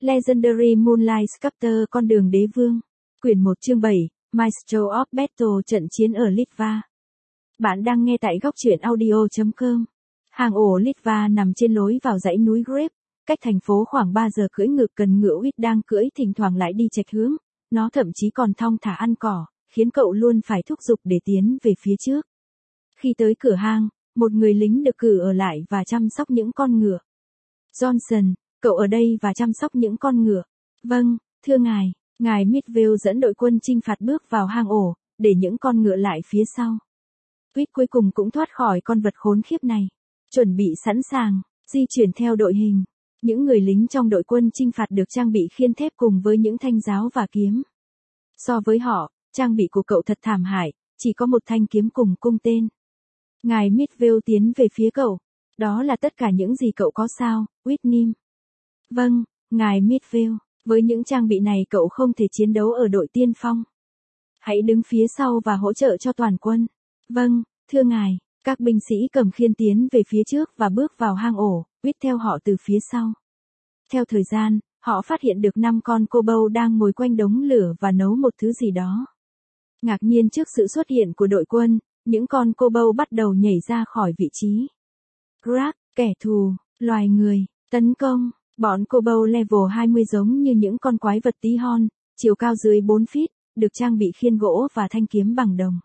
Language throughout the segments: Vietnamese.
Legendary Moonlight Sculptor con đường đế vương. Quyển 1 chương 7, Maestro of Battle trận chiến ở Litva. Bạn đang nghe tại góc truyện audio.com. Hang ổ Litva nằm trên lối vào dãy núi Greb, cách thành phố khoảng 3 giờ cưỡi ngựa cần ngựa Huyết đang cưỡi thỉnh thoảng lại đi chệch hướng, nó thậm chí còn thong thả ăn cỏ, khiến cậu luôn phải thúc giục để tiến về phía trước. Khi tới cửa hang, một người lính được cử ở lại và chăm sóc những con ngựa. Johnson, cậu ở đây và chăm sóc những con ngựa. Vâng, thưa ngài. Ngài Midvale dẫn đội quân chinh phạt bước vào hang ổ, để những con ngựa lại phía sau. Huyết cuối cùng cũng thoát khỏi con vật khốn khiếp này. Chuẩn bị sẵn sàng, di chuyển theo đội hình. Những người lính trong đội quân chinh phạt được trang bị khiên thép cùng với những thanh giáo và kiếm. So với họ, trang bị của cậu thật thảm hại, chỉ có một thanh kiếm cùng cung tên. Ngài Midvale tiến về phía cậu. Đó là tất cả những gì cậu có sao, Whitney? Vâng, ngài Midvale. Với những trang bị này cậu không thể chiến đấu ở đội tiên phong. Hãy đứng phía sau và hỗ trợ cho toàn quân. Vâng, thưa ngài. Các binh sĩ cầm khiên tiến về phía trước và bước vào hang ổ, Huyết theo họ từ phía sau. Theo thời gian, họ phát hiện được 5 con cô bâu đang ngồi quanh đống lửa và nấu một thứ gì đó. Ngạc nhiên trước sự xuất hiện của đội quân, những con cô bâu bắt đầu nhảy ra khỏi vị trí. Grab, kẻ thù, loài người, tấn công. Bọn cô bâu level 20 giống như những con quái vật tí hon, chiều cao dưới 4 feet, được trang bị khiên gỗ và thanh kiếm bằng đồng.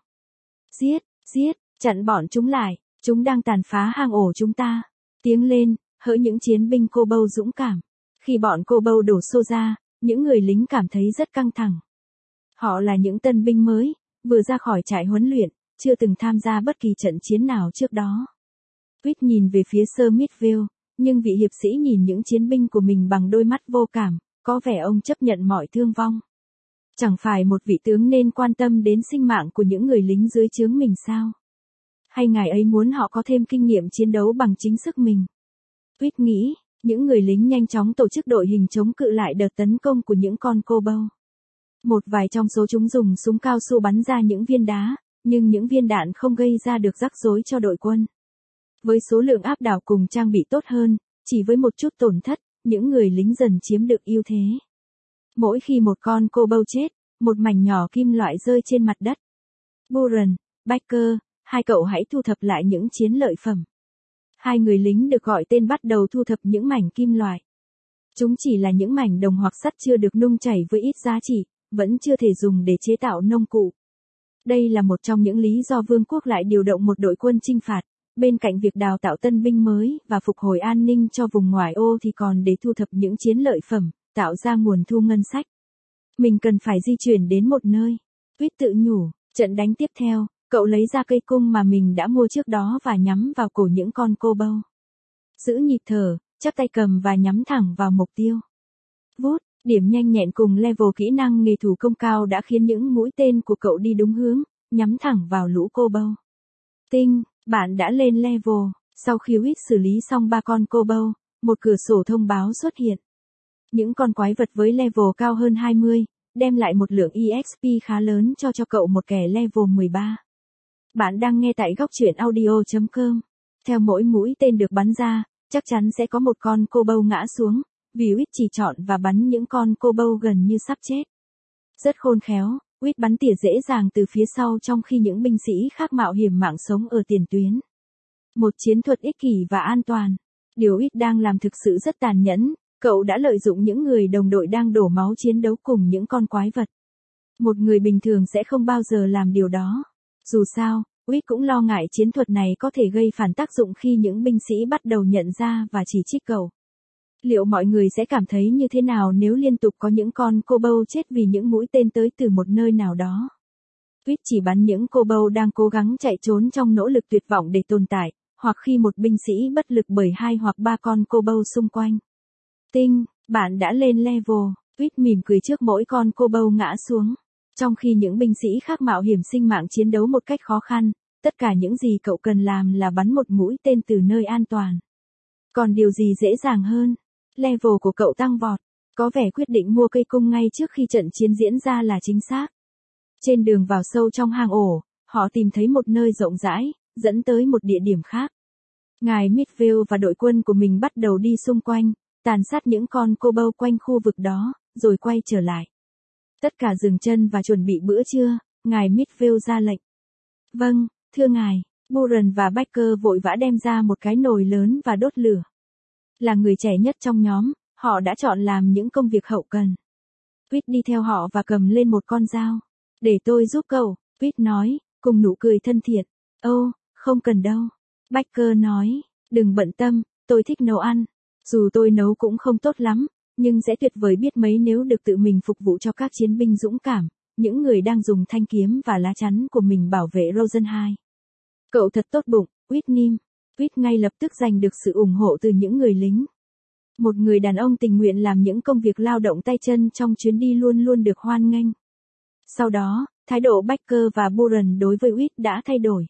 Giết, chặn bọn chúng lại, chúng đang tàn phá hang ổ chúng ta. Tiếng lên, hỡi những chiến binh cô bâu dũng cảm. Khi bọn cô bâu đổ xô ra, những người lính cảm thấy rất căng thẳng. Họ là những tân binh mới, vừa ra khỏi trại huấn luyện, chưa từng tham gia bất kỳ trận chiến nào trước đó. Huyết nhìn về phía Sir Midvale. Nhưng vị hiệp sĩ nhìn những chiến binh của mình bằng đôi mắt vô cảm, có vẻ ông chấp nhận mọi thương vong. Chẳng phải một vị tướng nên quan tâm đến sinh mạng của những người lính dưới trướng mình sao? Hay ngài ấy muốn họ có thêm kinh nghiệm chiến đấu bằng chính sức mình? Huyết nghĩ, những người lính nhanh chóng tổ chức đội hình chống cự lại đợt tấn công của những con cô bâu. Một vài trong số chúng dùng súng cao su bắn ra những viên đá, nhưng những viên đạn không gây ra được rắc rối cho đội quân. Với số lượng áp đảo cùng trang bị tốt hơn, chỉ với một chút tổn thất, những người lính dần chiếm được ưu thế. Mỗi khi một con cô bâu chết, một mảnh nhỏ kim loại rơi trên mặt đất. Buren, Baker, hai cậu hãy thu thập lại những chiến lợi phẩm. Hai người lính được gọi tên bắt đầu thu thập những mảnh kim loại. Chúng chỉ là những mảnh đồng hoặc sắt chưa được nung chảy với ít giá trị, vẫn chưa thể dùng để chế tạo nông cụ. Đây là một trong những lý do vương quốc lại điều động một đội quân chinh phạt. Bên cạnh việc đào tạo tân binh mới và phục hồi an ninh cho vùng ngoại ô thì còn để thu thập những chiến lợi phẩm, tạo ra nguồn thu ngân sách. Mình cần phải di chuyển đến một nơi. Huyết tự nhủ, trận đánh tiếp theo, cậu lấy ra cây cung mà mình đã mua trước đó và nhắm vào cổ những con cô bâu. Giữ nhịp thở, chắp tay cầm và nhắm thẳng vào mục tiêu. Vút, điểm nhanh nhẹn cùng level kỹ năng nghề thủ công cao đã khiến những mũi tên của cậu đi đúng hướng, nhắm thẳng vào lũ cô bâu. Tinh. Bạn đã lên level. Sau khi Huyết xử lý xong 3 con cô bâu, một cửa sổ thông báo xuất hiện. Những con quái vật với level cao hơn 20, đem lại một lượng EXP khá lớn cho cậu một kẻ level 13. Bạn đang nghe tại góc truyện audio.com. Theo mỗi mũi tên được bắn ra, chắc chắn sẽ có một con cô bâu ngã xuống, vì Huyết chỉ chọn và bắn những con cô bâu gần như sắp chết. Rất khôn khéo. Huyết bắn tỉa dễ dàng từ phía sau trong khi những binh sĩ khác mạo hiểm mạng sống ở tiền tuyến. Một chiến thuật ích kỷ và an toàn. Điều Huyết đang làm thực sự rất tàn nhẫn, cậu đã lợi dụng những người đồng đội đang đổ máu chiến đấu cùng những con quái vật. Một người bình thường sẽ không bao giờ làm điều đó. Dù sao, Huyết cũng lo ngại chiến thuật này có thể gây phản tác dụng khi những binh sĩ bắt đầu nhận ra và chỉ trích cậu. Liệu mọi người sẽ cảm thấy như thế nào nếu liên tục có những con cô bâu chết vì những mũi tên tới từ một nơi nào đó? Huyết chỉ bắn những cô bâu đang cố gắng chạy trốn trong nỗ lực tuyệt vọng để tồn tại, hoặc khi một binh sĩ bất lực bởi 2 hoặc 3 con cô bâu xung quanh. Tinh, bạn đã lên level. Huyết mỉm cười trước mỗi con cô bâu ngã xuống. Trong khi những binh sĩ khác mạo hiểm sinh mạng chiến đấu một cách khó khăn, tất cả những gì cậu cần làm là bắn một mũi tên từ nơi an toàn. Còn điều gì dễ dàng hơn? Level của cậu tăng vọt, có vẻ quyết định mua cây cung ngay trước khi trận chiến diễn ra là chính xác. Trên đường vào sâu trong hang ổ, họ tìm thấy một nơi rộng rãi, dẫn tới một địa điểm khác. Ngài Midvale và đội quân của mình bắt đầu đi xung quanh, tàn sát những con cô bâu quanh khu vực đó, rồi quay trở lại. Tất cả dừng chân và chuẩn bị bữa trưa, ngài Midville ra lệnh. Vâng, thưa ngài. Buren và Baker vội vã đem ra một cái nồi lớn và đốt lửa. Là người trẻ nhất trong nhóm, họ đã chọn làm những công việc hậu cần. Pete đi theo họ và cầm lên một con dao. Để tôi giúp cậu, Pete nói, cùng nụ cười thân thiện. Ô, không cần đâu. Baker nói, đừng bận tâm, tôi thích nấu ăn. Dù tôi nấu cũng không tốt lắm, nhưng sẽ tuyệt vời biết mấy nếu được tự mình phục vụ cho các chiến binh dũng cảm, những người đang dùng thanh kiếm và lá chắn của mình bảo vệ Rosenheim. Cậu thật tốt bụng, Whitney. Pete ngay lập tức giành được sự ủng hộ từ những người lính. Một người đàn ông tình nguyện làm những công việc lao động tay chân trong chuyến đi luôn luôn được hoan nghênh. Sau đó, thái độ Baker và Buren đối với Whit đã thay đổi.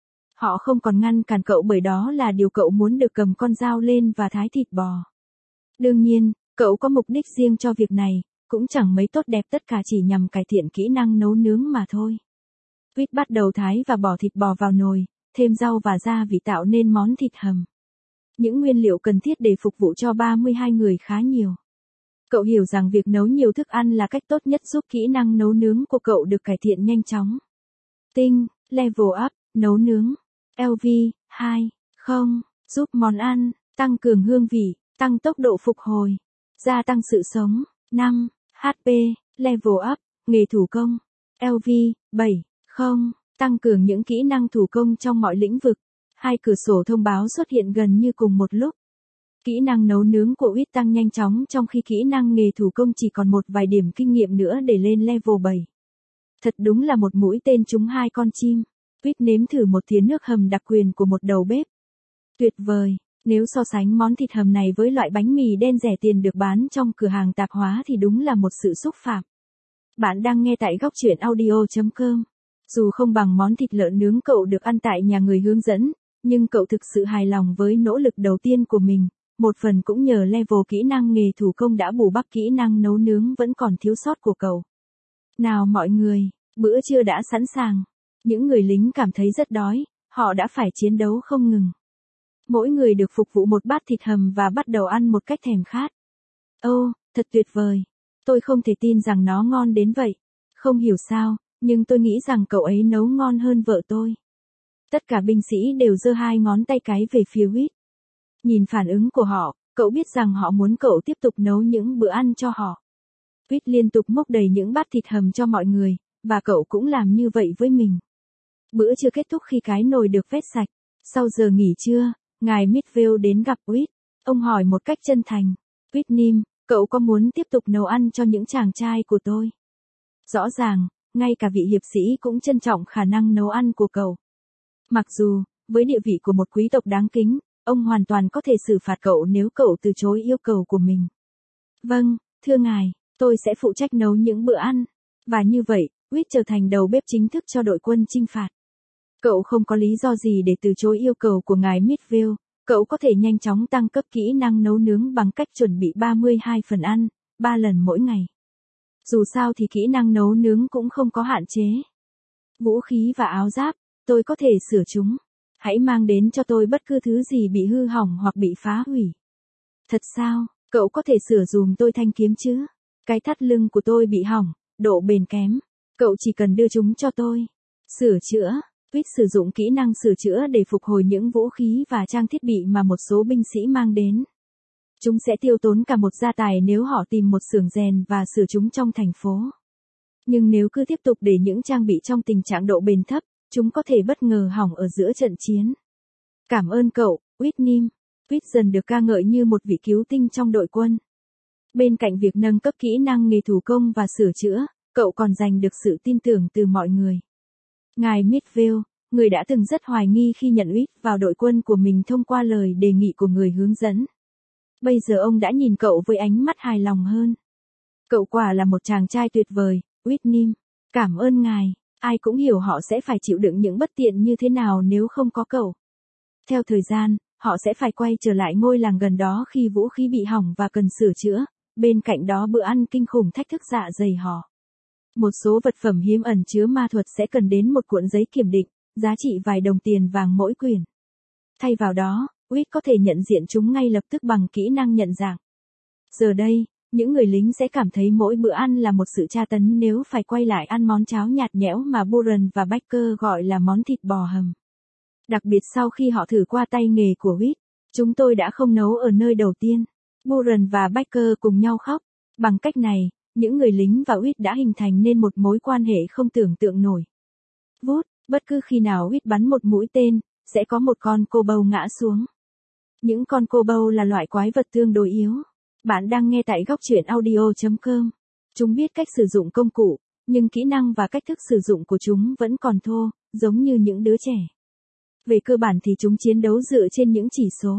Họ không còn ngăn cản cậu bởi đó là điều cậu muốn được cầm con dao lên và thái thịt bò. Đương nhiên, cậu có mục đích riêng cho việc này, cũng chẳng mấy tốt đẹp tất cả chỉ nhằm cải thiện kỹ năng nấu nướng mà thôi. Whit bắt đầu thái và bỏ thịt bò vào nồi, thêm rau và gia vị tạo nên món thịt hầm. Những nguyên liệu cần thiết để phục vụ cho 32 người khá nhiều. Cậu hiểu rằng việc nấu nhiều thức ăn là cách tốt nhất giúp kỹ năng nấu nướng của cậu được cải thiện nhanh chóng. Tinh, level up, nấu nướng. LV, 2, không, giúp món ăn, tăng cường hương vị, tăng tốc độ phục hồi, gia tăng sự sống. 5, HP, level up, nghề thủ công. LV, 7, không, tăng cường những kỹ năng thủ công trong mọi lĩnh vực. Hai cửa sổ thông báo xuất hiện gần như cùng một lúc. Kỹ năng nấu nướng của Whit tăng nhanh chóng trong khi kỹ năng nghề thủ công chỉ còn một vài điểm kinh nghiệm nữa để lên level 7. Thật đúng là một mũi tên trúng hai con chim. Whit nếm thử một thìa nước hầm đặc quyền của một đầu bếp. Tuyệt vời, nếu so sánh món thịt hầm này với loại bánh mì đen rẻ tiền được bán trong cửa hàng tạp hóa thì đúng là một sự xúc phạm. Bạn đang nghe tại góc truyện audio.com. Dù không bằng món thịt lợn nướng cậu được ăn tại nhà người hướng dẫn, nhưng cậu thực sự hài lòng với nỗ lực đầu tiên của mình, một phần cũng nhờ level kỹ năng nghề thủ công đã bù đắp kỹ năng nấu nướng vẫn còn thiếu sót của cậu. Nào mọi người, bữa trưa đã sẵn sàng. Những người lính cảm thấy rất đói, họ đã phải chiến đấu không ngừng. Mỗi người được phục vụ một bát thịt hầm và bắt đầu ăn một cách thèm khát. Ô, thật tuyệt vời. Tôi không thể tin rằng nó ngon đến vậy. Không hiểu sao, nhưng tôi nghĩ rằng cậu ấy nấu ngon hơn vợ tôi. Tất cả binh sĩ đều giơ hai ngón tay cái về phía Whit. Nhìn phản ứng của họ, cậu biết rằng họ muốn cậu tiếp tục nấu những bữa ăn cho họ. Whit liên tục múc đầy những bát thịt hầm cho mọi người, và cậu cũng làm như vậy với mình. Bữa trưa kết thúc khi cái nồi được vét sạch. Sau giờ nghỉ trưa, ngài Midville đến gặp Whit. Ông hỏi một cách chân thành. Whitney, cậu có muốn tiếp tục nấu ăn cho những chàng trai của tôi? Rõ ràng, ngay cả vị hiệp sĩ cũng trân trọng khả năng nấu ăn của cậu. Mặc dù, với địa vị của một quý tộc đáng kính, ông hoàn toàn có thể xử phạt cậu nếu cậu từ chối yêu cầu của mình. Vâng, thưa ngài, tôi sẽ phụ trách nấu những bữa ăn. Và như vậy, Whit trở thành đầu bếp chính thức cho đội quân chinh phạt. Cậu không có lý do gì để từ chối yêu cầu của ngài Midville, cậu có thể nhanh chóng tăng cấp kỹ năng nấu nướng bằng cách chuẩn bị 32 phần ăn, 3 lần mỗi ngày. Dù sao thì kỹ năng nấu nướng cũng không có hạn chế. Vũ khí và áo giáp, tôi có thể sửa chúng. Hãy mang đến cho tôi bất cứ thứ gì bị hư hỏng hoặc bị phá hủy. Thật sao, cậu có thể sửa dùm tôi thanh kiếm chứ? Cái thắt lưng của tôi bị hỏng, độ bền kém. Cậu chỉ cần đưa chúng cho tôi. Sửa chữa. Whit sử dụng kỹ năng sửa chữa để phục hồi những vũ khí và trang thiết bị mà một số binh sĩ mang đến. Chúng sẽ tiêu tốn cả một gia tài nếu họ tìm một xưởng rèn và sửa chúng trong thành phố. Nhưng nếu cứ tiếp tục để những trang bị trong tình trạng độ bền thấp, chúng có thể bất ngờ hỏng ở giữa trận chiến. Cảm ơn cậu, Whitney. Whit dần được ca ngợi như một vị cứu tinh trong đội quân. Bên cạnh việc nâng cấp kỹ năng nghề thủ công và sửa chữa, cậu còn giành được sự tin tưởng từ mọi người. Ngài Midville, người đã từng rất hoài nghi khi nhận Whit vào đội quân của mình thông qua lời đề nghị của người hướng dẫn. Bây giờ ông đã nhìn cậu với ánh mắt hài lòng hơn. Cậu quả là một chàng trai tuyệt vời, Whitney. Cảm ơn ngài. Ai cũng hiểu họ sẽ phải chịu đựng những bất tiện như thế nào nếu không có cậu. Theo thời gian, họ sẽ phải quay trở lại ngôi làng gần đó khi vũ khí bị hỏng và cần sửa chữa. Bên cạnh đó bữa ăn kinh khủng thách thức dạ dày họ. Một số vật phẩm hiếm ẩn chứa ma thuật sẽ cần đến một cuộn giấy kiểm định, giá trị vài đồng tiền vàng mỗi quyển. Thay vào đó, Whit có thể nhận diện chúng ngay lập tức bằng kỹ năng nhận dạng. Giờ đây, những người lính sẽ cảm thấy mỗi bữa ăn là một sự tra tấn nếu phải quay lại ăn món cháo nhạt nhẽo mà Buren và Baker gọi là món thịt bò hầm. Đặc biệt sau khi họ thử qua tay nghề của Whit, chúng tôi đã không nấu ở nơi đầu tiên. Buren và Baker cùng nhau khóc. Bằng cách này, những người lính và Whit đã hình thành nên một mối quan hệ không tưởng tượng nổi. Vút, bất cứ khi nào Whit bắn một mũi tên, sẽ có một con cô bâu ngã xuống. Những con cô bâu là loại quái vật tương đối yếu. Bạn đang nghe tại góc truyện audio.com. Chúng biết cách sử dụng công cụ, nhưng kỹ năng và cách thức sử dụng của chúng vẫn còn thô, giống như những đứa trẻ. Về cơ bản thì chúng chiến đấu dựa trên những chỉ số.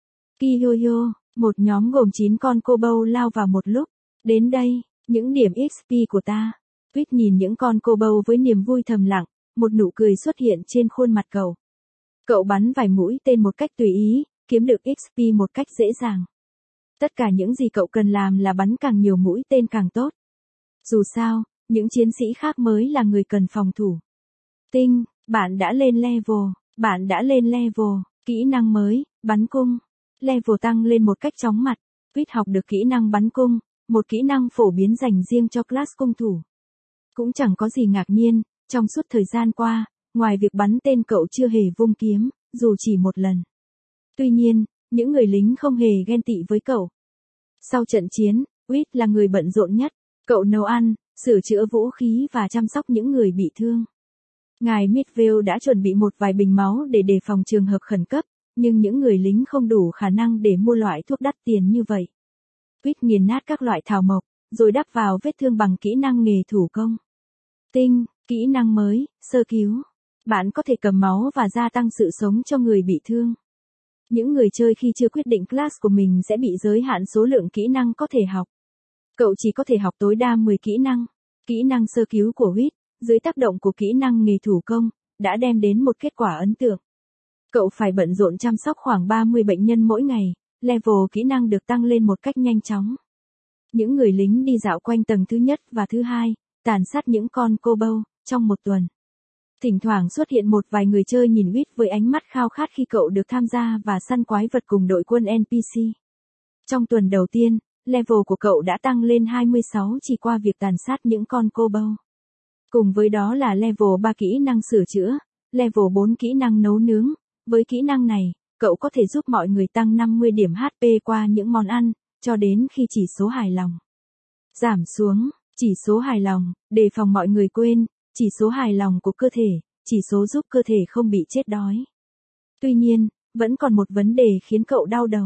Kiyoyo, một nhóm gồm 9 con cô bâu lao vào một lúc. Đến đây, những điểm XP của ta. Whit nhìn những con cô bâu với niềm vui thầm lặng, một nụ cười xuất hiện trên khuôn mặt cậu. Cậu bắn vài mũi tên một cách tùy ý, kiếm được XP một cách dễ dàng. Tất cả những gì cậu cần làm là bắn càng nhiều mũi tên càng tốt. Dù sao, những chiến sĩ khác mới là người cần phòng thủ. Tinh, bạn đã lên level, bạn đã lên level, kỹ năng mới, bắn cung. Level tăng lên một cách chóng mặt. Whit học được kỹ năng bắn cung, một kỹ năng phổ biến dành riêng cho class cung thủ. Cũng chẳng có gì ngạc nhiên, trong suốt thời gian qua, ngoài việc bắn tên cậu chưa hề vung kiếm, dù chỉ một lần. Tuy nhiên, những người lính không hề ghen tị với cậu. Sau trận chiến, Whit là người bận rộn nhất. Cậu nấu ăn, sửa chữa vũ khí và chăm sóc những người bị thương. Ngài Midvale đã chuẩn bị một vài bình máu để đề phòng trường hợp khẩn cấp, nhưng những người lính không đủ khả năng để mua loại thuốc đắt tiền như vậy. Whit nghiền nát các loại thảo mộc, rồi đắp vào vết thương bằng kỹ năng nghề thủ công. Tinh, kỹ năng mới, sơ cứu. Bạn có thể cầm máu và gia tăng sự sống cho người bị thương. Những người chơi khi chưa quyết định class của mình sẽ bị giới hạn số lượng kỹ năng có thể học. Cậu chỉ có thể học tối đa 10 kỹ năng. Kỹ năng sơ cứu của Whit, dưới tác động của kỹ năng nghề thủ công, đã đem đến một kết quả ấn tượng. Cậu phải bận rộn chăm sóc khoảng 30 bệnh nhân mỗi ngày, level kỹ năng được tăng lên một cách nhanh chóng. Những người lính đi dạo quanh tầng thứ nhất và thứ hai, tàn sát những con cô bâu, trong một tuần. Thỉnh thoảng xuất hiện một vài người chơi nhìn Whit với ánh mắt khao khát khi cậu được tham gia và săn quái vật cùng đội quân NPC. Trong tuần đầu tiên, level của cậu đã tăng lên 26 chỉ qua việc tàn sát những con cô bâu. Cùng với đó là level 3 kỹ năng sửa chữa, level 4 kỹ năng nấu nướng. Với kỹ năng này, cậu có thể giúp mọi người tăng 50 điểm HP qua những món ăn, cho đến khi chỉ số hài lòng giảm xuống. Chỉ số hài lòng, đề phòng mọi người quên, chỉ số hài lòng của cơ thể, chỉ số giúp cơ thể không bị chết đói. Tuy nhiên, vẫn còn một vấn đề khiến cậu đau đầu.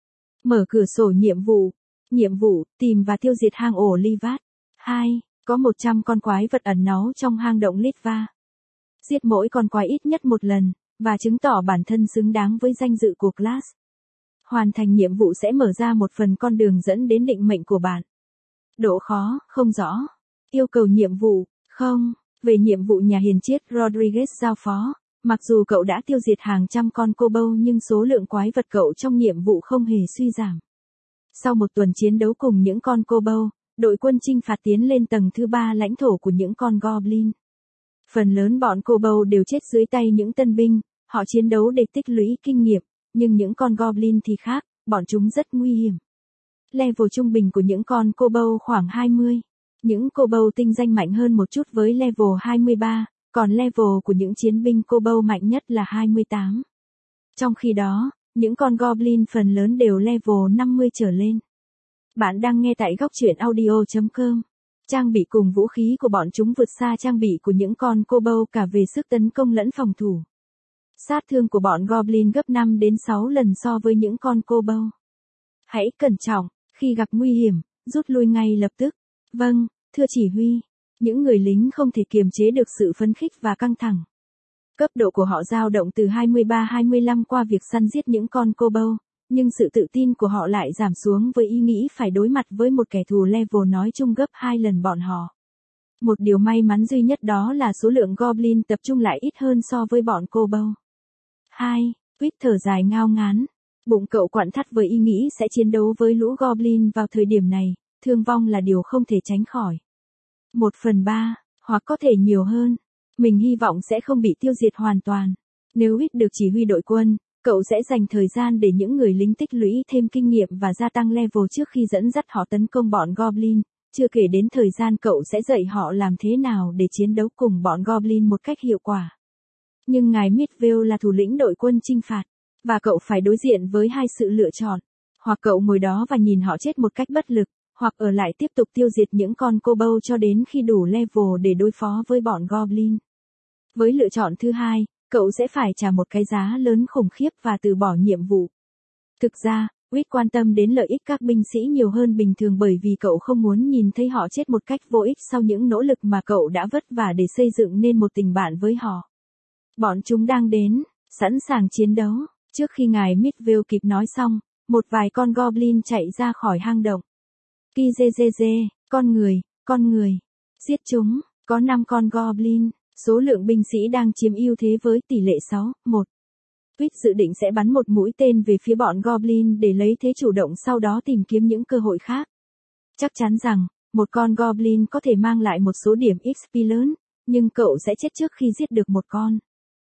Mở cửa sổ nhiệm vụ, tìm và tiêu diệt hang ổ Livat. 2. Có 100 con quái vật ẩn náu trong hang động Litva. Giết mỗi con quái ít nhất một lần, và chứng tỏ bản thân xứng đáng với danh dự của class. Hoàn thành nhiệm vụ sẽ mở ra một phần con đường dẫn đến định mệnh của bạn. Độ khó, không rõ. Yêu cầu nhiệm vụ, không. Về nhiệm vụ nhà hiền triết Rodriguez giao phó, mặc dù cậu đã tiêu diệt hàng trăm con cô bâu nhưng số lượng quái vật cậu trong nhiệm vụ không hề suy giảm. Sau một tuần chiến đấu cùng những con cô bâu, đội quân chinh phạt tiến lên tầng thứ 3 lãnh thổ của những con goblin. Phần lớn bọn cô bâu đều chết dưới tay những tân binh, họ chiến đấu để tích lũy kinh nghiệm, nhưng những con goblin thì khác, bọn chúng rất nguy hiểm. Level trung bình của những con cô bâu khoảng 20. Những cô bâu tinh danh mạnh hơn một chút với level 23, còn level của những chiến binh cô bâu mạnh nhất là 28. Trong khi đó, những con goblin phần lớn đều level 50 trở lên. Bạn đang nghe tại góc truyện audio.com. Trang bị cùng vũ khí của bọn chúng vượt xa trang bị của những con cô bâu cả về sức tấn công lẫn phòng thủ. Sát thương của bọn goblin gấp 5 đến 6 lần so với những con cô bâu. Hãy cẩn trọng, khi gặp nguy hiểm, rút lui ngay lập tức. Vâng, thưa chỉ huy. Những người lính không thể kiềm chế được sự phấn khích và căng thẳng. Cấp độ của họ dao động từ 23-25 qua việc săn giết những con cô bâu, nhưng sự tự tin của họ lại giảm xuống với ý nghĩ phải đối mặt với một kẻ thù level nói chung gấp 2 lần bọn họ. Một điều may mắn duy nhất đó là số lượng goblin tập trung lại ít hơn so với bọn cô bâu. 2. Whit thở dài ngao ngán. Bụng cậu quặn thắt với ý nghĩ sẽ chiến đấu với lũ goblin vào thời điểm này, thương vong là điều không thể tránh khỏi. 1/3, hoặc có thể nhiều hơn. Mình hy vọng sẽ không bị tiêu diệt hoàn toàn. Nếu Whit được chỉ huy đội quân, cậu sẽ dành thời gian để những người lính tích lũy thêm kinh nghiệm và gia tăng level trước khi dẫn dắt họ tấn công bọn Goblin, chưa kể đến thời gian cậu sẽ dạy họ làm thế nào để chiến đấu cùng bọn Goblin một cách hiệu quả. Nhưng ngài Midvale là thủ lĩnh đội quân chinh phạt, và cậu phải đối diện với hai sự lựa chọn. Hoặc cậu ngồi đó và nhìn họ chết một cách bất lực, hoặc ở lại tiếp tục tiêu diệt những con kobold cho đến khi đủ level để đối phó với bọn Goblin. Với lựa chọn thứ hai, cậu sẽ phải trả một cái giá lớn khủng khiếp và từ bỏ nhiệm vụ. Thực ra, Reed quan tâm đến lợi ích các binh sĩ nhiều hơn bình thường bởi vì cậu không muốn nhìn thấy họ chết một cách vô ích sau những nỗ lực mà cậu đã vất vả để xây dựng nên một tình bạn với họ. Bọn chúng đang đến, sẵn sàng chiến đấu. Trước khi ngài Midvale kịp nói xong, một vài con Goblin chạy ra khỏi hang động. Kizezeze, con người, giết chúng, có 5 con Goblin, số lượng binh sĩ đang chiếm ưu thế với tỷ lệ 6-1. Reed dự định sẽ bắn một mũi tên về phía bọn Goblin để lấy thế chủ động sau đó tìm kiếm những cơ hội khác. Chắc chắn rằng, một con Goblin có thể mang lại một số điểm XP lớn, nhưng cậu sẽ chết trước khi giết được một con.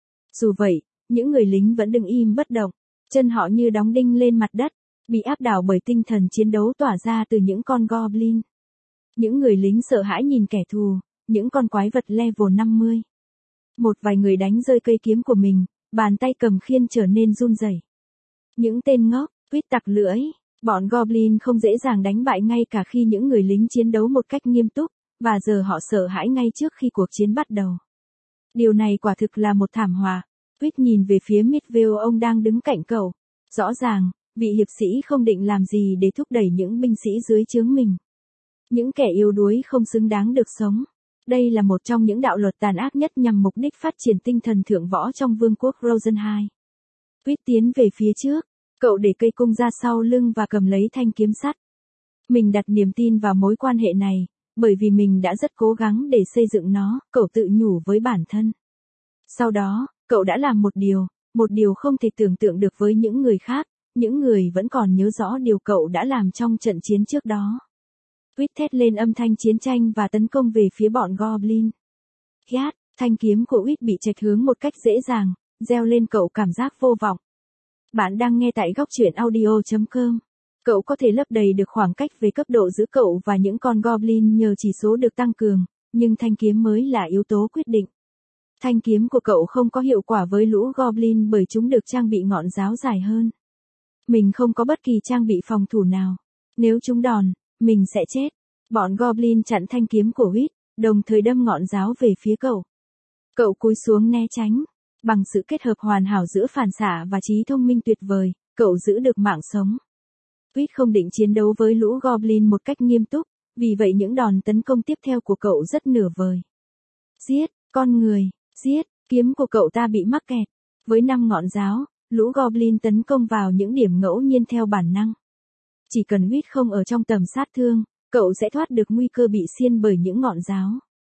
Dù vậy, những người lính vẫn đứng im bất động, chân họ như đóng đinh lên mặt đất, bị áp đảo bởi tinh thần chiến đấu tỏa ra từ những con Goblin. Những người lính sợ hãi nhìn kẻ thù, những con quái vật level 50. Một vài người đánh rơi cây kiếm của mình, bàn tay cầm khiên trở nên run rẩy. Những tên ngốc, Reed tặc lưỡi, bọn Goblin không dễ dàng đánh bại ngay cả khi những người lính chiến đấu một cách nghiêm túc, và giờ họ sợ hãi ngay trước khi cuộc chiến bắt đầu. Điều này quả thực là một thảm họa. Reed nhìn về phía Midvale, ông đang đứng cạnh cậu. Rõ ràng, vị hiệp sĩ không định làm gì để thúc đẩy những binh sĩ dưới trướng mình. Những kẻ yếu đuối không xứng đáng được sống. Đây là một trong những đạo luật tàn ác nhất nhằm mục đích phát triển tinh thần thượng võ trong vương quốc Rosenheim. Reed tiến về phía trước, cậu để cây cung ra sau lưng và cầm lấy thanh kiếm sắt. Mình đặt niềm tin vào mối quan hệ này, bởi vì mình đã rất cố gắng để xây dựng nó, cậu tự nhủ với bản thân. Sau đó, cậu đã làm một điều không thể tưởng tượng được với những người khác, những người vẫn còn nhớ rõ điều cậu đã làm trong trận chiến trước đó. Reed thét lên âm thanh chiến tranh và tấn công về phía bọn Goblin. Ghét, thanh kiếm của Reed bị chệch hướng một cách dễ dàng, gieo lên cậu cảm giác vô vọng. Bạn đang nghe tại góc truyện audio.com. Cậu có thể lấp đầy được khoảng cách về cấp độ giữa cậu và những con Goblin nhờ chỉ số được tăng cường, nhưng thanh kiếm mới là yếu tố quyết định. Thanh kiếm của cậu không có hiệu quả với lũ Goblin bởi chúng được trang bị ngọn giáo dài hơn. Mình không có bất kỳ trang bị phòng thủ nào. Nếu chúng đòn, mình sẽ chết. Bọn Goblin chặn thanh kiếm của Reed, đồng thời đâm ngọn giáo về phía cậu. Cậu cúi xuống né tránh. Bằng sự kết hợp hoàn hảo giữa phản xạ và trí thông minh tuyệt vời, cậu giữ được mạng sống. Reed không định chiến đấu với lũ Goblin một cách nghiêm túc, vì vậy những đòn tấn công tiếp theo của cậu rất nửa vời. Giết, con người, giết, kiếm của cậu ta bị mắc kẹt. Với 5 ngọn giáo, lũ Goblin tấn công vào những điểm ngẫu nhiên theo bản năng. Chỉ cần Reed không ở trong tầm sát thương, cậu sẽ thoát được nguy cơ bị xiên bởi những ngọn giáo.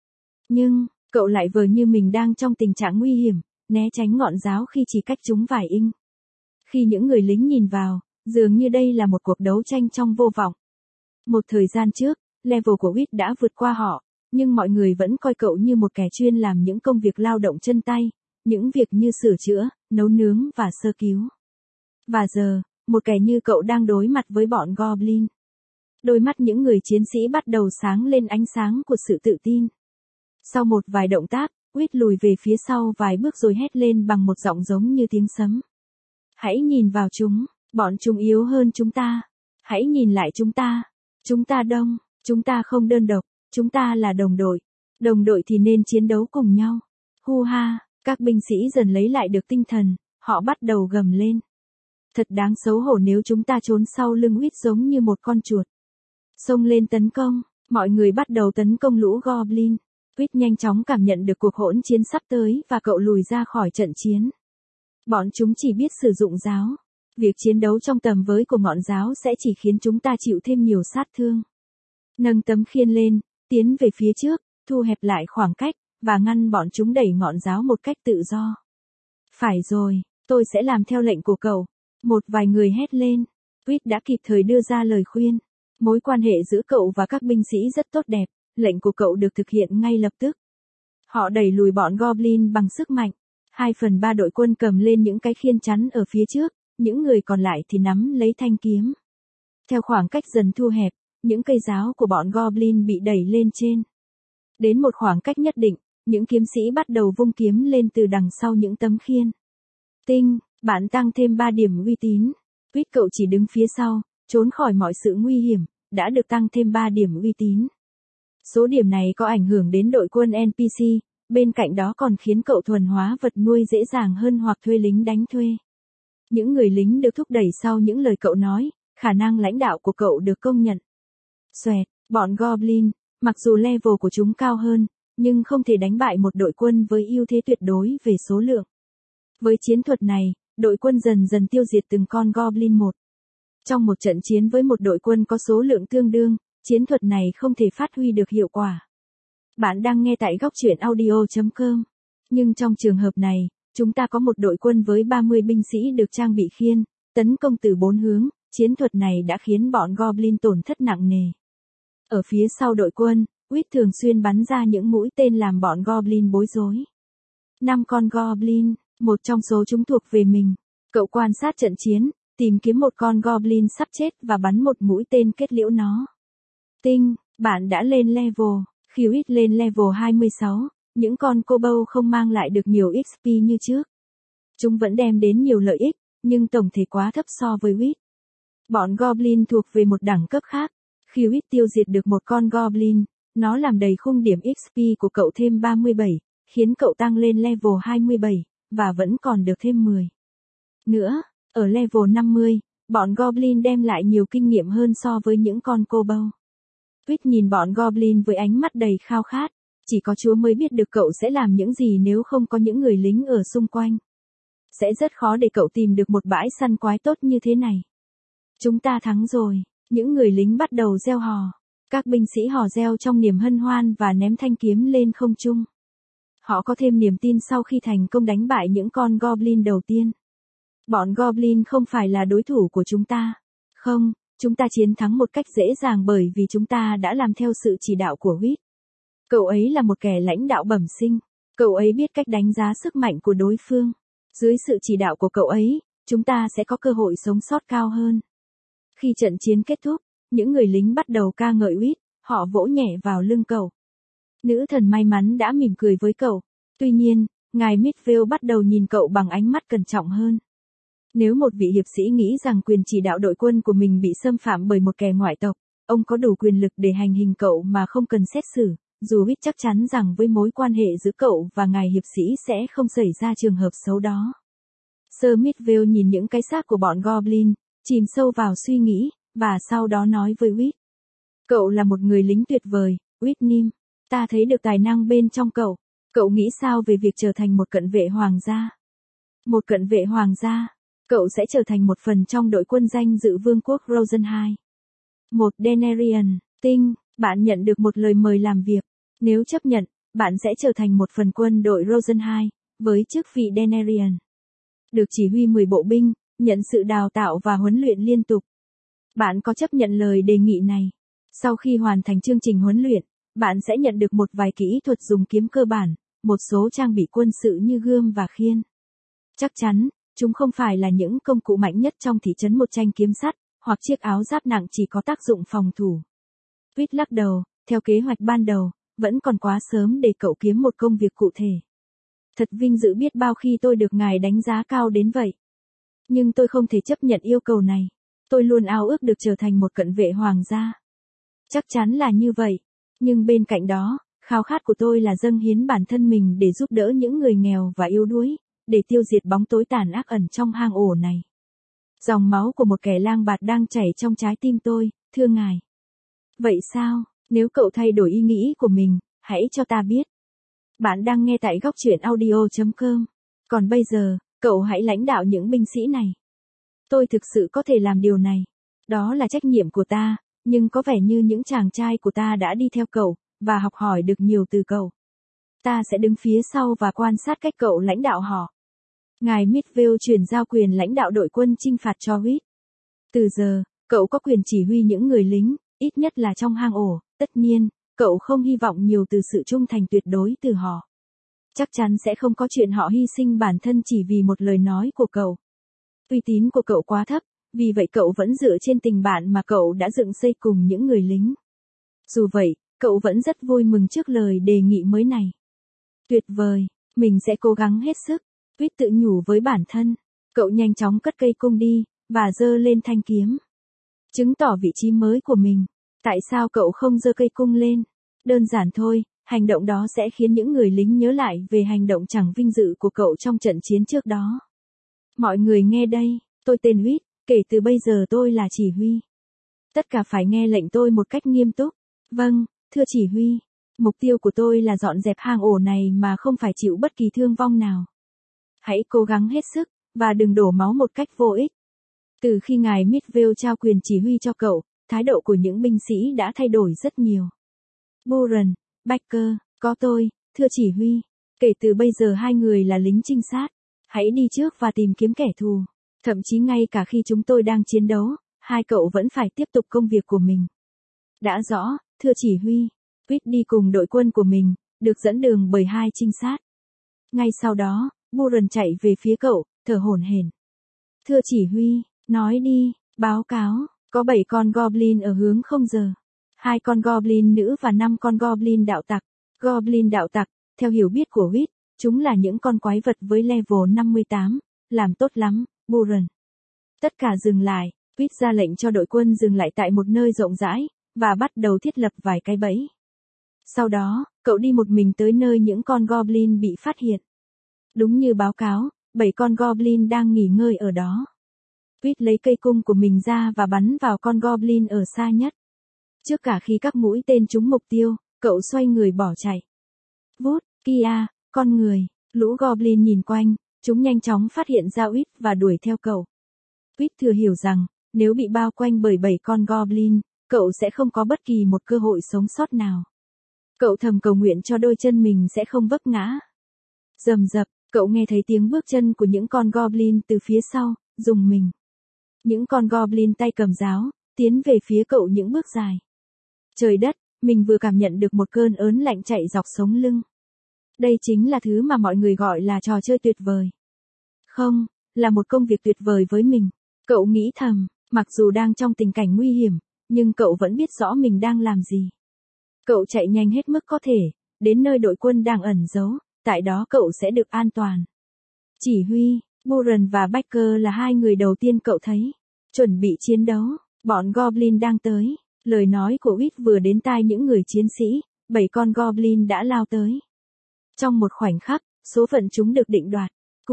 Nhưng, cậu lại vờ như mình đang trong tình trạng nguy hiểm, né tránh ngọn giáo khi chỉ cách chúng vài inch. Khi những người lính nhìn vào, dường như đây là một cuộc đấu tranh trong vô vọng. Một thời gian trước, level của Reed đã vượt qua họ, nhưng mọi người vẫn coi cậu như một kẻ chuyên làm những công việc lao động chân tay, những việc như sửa chữa, nấu nướng và sơ cứu. Và giờ, một kẻ như cậu đang đối mặt với bọn Goblin. Đôi mắt những người chiến sĩ bắt đầu sáng lên ánh sáng của sự tự tin. Sau một vài động tác, Reed lùi về phía sau vài bước rồi hét lên bằng một giọng giống như tiếng sấm. Hãy nhìn vào chúng, bọn chúng yếu hơn chúng ta. Hãy nhìn lại chúng ta đông, chúng ta không đơn độc, chúng ta là đồng đội. Đồng đội thì nên chiến đấu cùng nhau. Hu ha, các binh sĩ dần lấy lại được tinh thần, họ bắt đầu gầm lên. Thật đáng xấu hổ nếu chúng ta trốn sau lưng Reed giống như một con chuột. Xông lên tấn công, mọi người bắt đầu tấn công lũ Goblin. Reed nhanh chóng cảm nhận được cuộc hỗn chiến sắp tới và cậu lùi ra khỏi trận chiến. Bọn chúng chỉ biết sử dụng giáo. Việc chiến đấu trong tầm với của ngọn giáo sẽ chỉ khiến chúng ta chịu thêm nhiều sát thương. Nâng tấm khiên lên, tiến về phía trước, thu hẹp lại khoảng cách, và ngăn bọn chúng đẩy ngọn giáo một cách tự do. Phải rồi, tôi sẽ làm theo lệnh của cậu. Một vài người hét lên. Reed đã kịp thời đưa ra lời khuyên. Mối quan hệ giữa cậu và các binh sĩ rất tốt đẹp, lệnh của cậu được thực hiện ngay lập tức. Họ đẩy lùi bọn Goblin bằng sức mạnh. 2/3 đội quân cầm lên những cái khiên chắn ở phía trước, những người còn lại thì nắm lấy thanh kiếm. Theo khoảng cách dần thu hẹp, những cây giáo của bọn Goblin bị đẩy lên trên. Đến một khoảng cách nhất định, những kiếm sĩ bắt đầu vung kiếm lên từ đằng sau những tấm khiên. Tinh, bạn tăng thêm 3 điểm uy tín. Quýt cậu chỉ đứng phía sau, trốn khỏi mọi sự nguy hiểm, đã được tăng thêm 3 điểm uy tín. Số điểm này có ảnh hưởng đến đội quân NPC, bên cạnh đó còn khiến cậu thuần hóa vật nuôi dễ dàng hơn hoặc thuê lính đánh thuê. Những người lính được thúc đẩy sau những lời cậu nói, khả năng lãnh đạo của cậu được công nhận. Xoẹt, bọn Goblin, mặc dù level của chúng cao hơn, nhưng không thể đánh bại một đội quân với ưu thế tuyệt đối về số lượng. Với chiến thuật này, đội quân dần dần tiêu diệt từng con Goblin một. Trong một trận chiến với một đội quân có số lượng tương đương, chiến thuật này không thể phát huy được hiệu quả. Bạn đang nghe tại góc truyện audio.com. Nhưng trong trường hợp này, chúng ta có một đội quân với 30 binh sĩ được trang bị khiên, tấn công từ 4 hướng, chiến thuật này đã khiến bọn Goblin tổn thất nặng nề. Ở phía sau đội quân, Quýt thường xuyên bắn ra những mũi tên làm bọn Goblin bối rối. 5 con Goblin, một trong số chúng thuộc về mình. Cậu quan sát trận chiến, tìm kiếm một con Goblin sắp chết và bắn một mũi tên kết liễu nó. Tinh, bạn đã lên level. Khi Quýt lên level 26, những con Kobold không mang lại được nhiều XP như trước. Chúng vẫn đem đến nhiều lợi ích, nhưng tổng thể quá thấp so với Quýt. Bọn Goblin thuộc về một đẳng cấp khác. Khi Quýt tiêu diệt được một con Goblin, nó làm đầy khung điểm XP của cậu thêm 37, khiến cậu tăng lên level 27, và vẫn còn được thêm 10. Nữa, ở level 50, bọn Goblin đem lại nhiều kinh nghiệm hơn so với những con Kobold. Quýt nhìn bọn Goblin với ánh mắt đầy khao khát, chỉ có Chúa mới biết được cậu sẽ làm những gì nếu không có những người lính ở xung quanh. Sẽ rất khó để cậu tìm được một bãi săn quái tốt như thế này. Chúng ta thắng rồi, những người lính bắt đầu reo hò. Các binh sĩ hò reo trong niềm hân hoan và ném thanh kiếm lên không trung. Họ có thêm niềm tin sau khi thành công đánh bại những con Goblin đầu tiên. Bọn Goblin không phải là đối thủ của chúng ta. Không, chúng ta chiến thắng một cách dễ dàng bởi vì chúng ta đã làm theo sự chỉ đạo của Quýt. Cậu ấy là một kẻ lãnh đạo bẩm sinh. Cậu ấy biết cách đánh giá sức mạnh của đối phương. Dưới sự chỉ đạo của cậu ấy, chúng ta sẽ có cơ hội sống sót cao hơn. Khi trận chiến kết thúc, những người lính bắt đầu ca ngợi Quýt, họ vỗ nhẹ vào lưng cậu. Nữ thần may mắn đã mỉm cười với cậu. Tuy nhiên, ngài Midvale bắt đầu nhìn cậu bằng ánh mắt cẩn trọng hơn. Nếu một vị hiệp sĩ nghĩ rằng quyền chỉ đạo đội quân của mình bị xâm phạm bởi một kẻ ngoại tộc, ông có đủ quyền lực để hành hình cậu mà không cần xét xử, dù Quýt chắc chắn rằng với mối quan hệ giữa cậu và ngài hiệp sĩ sẽ không xảy ra trường hợp xấu đó. Sir Midvale nhìn những cái xác của bọn Goblin, chìm sâu vào suy nghĩ, và sau đó nói với Quýt. Cậu là một người lính tuyệt vời, Whitnim. Ta thấy được tài năng bên trong cậu. Cậu nghĩ sao về việc trở thành một cận vệ hoàng gia? Một cận vệ hoàng gia, cậu sẽ trở thành một phần trong đội quân danh dự vương quốc Rosenheim. Một Denarian, Tinh, bạn nhận được một lời mời làm việc. Nếu chấp nhận, bạn sẽ trở thành một phần quân đội Rosenheim, với chức vị Denarian. Được chỉ huy 10 bộ binh, nhận sự đào tạo và huấn luyện liên tục. Bạn có chấp nhận lời đề nghị này? Sau khi hoàn thành chương trình huấn luyện, bạn sẽ nhận được một vài kỹ thuật dùng kiếm cơ bản, một số trang bị quân sự như gươm và khiên. Chắc chắn, chúng không phải là những công cụ mạnh nhất trong thị trấn một tranh kiếm sắt, hoặc chiếc áo giáp nặng chỉ có tác dụng phòng thủ. Quýt lắc đầu, theo kế hoạch ban đầu, vẫn còn quá sớm để cậu kiếm một công việc cụ thể. Thật vinh dự biết bao khi tôi được ngài đánh giá cao đến vậy. Nhưng tôi không thể chấp nhận yêu cầu này. Tôi luôn ao ước được trở thành một cận vệ hoàng gia. Chắc chắn là như vậy. Nhưng bên cạnh đó, khao khát của tôi là dâng hiến bản thân mình để giúp đỡ những người nghèo và yếu đuối, để tiêu diệt bóng tối tàn ác ẩn trong hang ổ này. Dòng máu của một kẻ lang bạt đang chảy trong trái tim tôi, thưa ngài. Vậy sao, nếu cậu thay đổi ý nghĩ của mình, hãy cho ta biết. Bạn đang nghe tại góc truyện audio.com. Còn bây giờ, cậu hãy lãnh đạo những binh sĩ này. Tôi thực sự có thể làm điều này. Đó là trách nhiệm của ta, nhưng có vẻ như những chàng trai của ta đã đi theo cậu, và học hỏi được nhiều từ cậu. Ta sẽ đứng phía sau và quan sát cách cậu lãnh đạo họ. Ngài Midvale chuyển giao quyền lãnh đạo đội quân chinh phạt cho Quýt. Từ giờ, cậu có quyền chỉ huy những người lính, ít nhất là trong hang ổ, tất nhiên, cậu không hy vọng nhiều từ sự trung thành tuyệt đối từ họ. chắc chắn sẽ không có chuyện họ hy sinh bản thân chỉ vì một lời nói của cậu. Uy tín của cậu quá thấp, vì vậy cậu vẫn dựa trên tình bạn mà cậu đã dựng xây cùng những người lính. Dù vậy, cậu vẫn rất vui mừng trước lời đề nghị mới này. Tuyệt vời, mình sẽ cố gắng hết sức, Reed tự nhủ với bản thân. Cậu nhanh chóng cất cây cung đi, và giơ lên thanh kiếm. Chứng tỏ vị trí mới của mình. Tại sao cậu không giơ cây cung lên? Đơn giản thôi, hành động đó sẽ khiến những người lính nhớ lại về hành động chẳng vinh dự của cậu trong trận chiến trước đó. Mọi người nghe đây, tôi tên Reed, kể từ bây giờ tôi là chỉ huy. Tất cả phải nghe lệnh tôi một cách nghiêm túc. Vâng, thưa chỉ huy. Mục tiêu của tôi là dọn dẹp hang ổ này mà không phải chịu bất kỳ thương vong nào. Hãy cố gắng hết sức, và đừng đổ máu một cách vô ích. Từ khi ngài Midvale trao quyền chỉ huy cho cậu, thái độ của những binh sĩ đã thay đổi rất nhiều. Buren, Baker, có tôi, thưa chỉ huy. Kể từ bây giờ hai người là lính trinh sát. Hãy đi trước và tìm kiếm kẻ thù. Thậm chí ngay cả khi chúng tôi đang chiến đấu, hai cậu vẫn phải tiếp tục công việc của mình. Đã rõ, thưa chỉ huy. Reed đi cùng đội quân của mình, được dẫn đường bởi hai trinh sát. Ngay sau đó, Buren chạy về phía cậu, thở hổn hển. Thưa chỉ huy, nói đi, báo cáo, có 7 con Goblin ở hướng 0 giờ. 2 con Goblin nữ và 5 con Goblin đạo tặc. Goblin đạo tặc, theo hiểu biết của Reed, chúng là những con quái vật với level 58, làm tốt lắm, Buren. Tất cả dừng lại, Reed ra lệnh cho đội quân dừng lại tại một nơi rộng rãi, và bắt đầu thiết lập vài cái bẫy. Sau đó, cậu đi một mình tới nơi những con Goblin bị phát hiện. Đúng như báo cáo, 7 con Goblin đang nghỉ ngơi ở đó. Reed lấy cây cung của mình ra và bắn vào con Goblin ở xa nhất. Trước cả khi các mũi tên trúng mục tiêu, cậu xoay người bỏ chạy. Vút, kia, con người, lũ Goblin nhìn quanh, chúng nhanh chóng phát hiện ra Reed và đuổi theo cậu. Reed thừa hiểu rằng, nếu bị bao quanh bởi 7 con Goblin, cậu sẽ không có bất kỳ một cơ hội sống sót nào. Cậu thầm cầu nguyện cho đôi chân mình sẽ không vấp ngã. Rầm rập, cậu nghe thấy tiếng bước chân của những con Goblin từ phía sau, rùng mình. Những con Goblin tay cầm giáo, tiến về phía cậu những bước dài. Trời đất, mình vừa cảm nhận được một cơn ớn lạnh chạy dọc sống lưng. Đây chính là thứ mà mọi người gọi là trò chơi tuyệt vời. Không, là một công việc tuyệt vời với mình. Cậu nghĩ thầm, mặc dù đang trong tình cảnh nguy hiểm, nhưng cậu vẫn biết rõ mình đang làm gì. Cậu chạy nhanh hết mức có thể, đến nơi đội quân đang ẩn giấu, tại đó cậu sẽ được an toàn. Chỉ huy, Buren và Baker là hai người đầu tiên cậu thấy. Chuẩn bị chiến đấu, bọn Goblin đang tới. Lời nói của Reed vừa đến tai những người chiến sĩ, 7 con Goblin đã lao tới. Trong một khoảnh khắc, số phận chúng được định đoạt.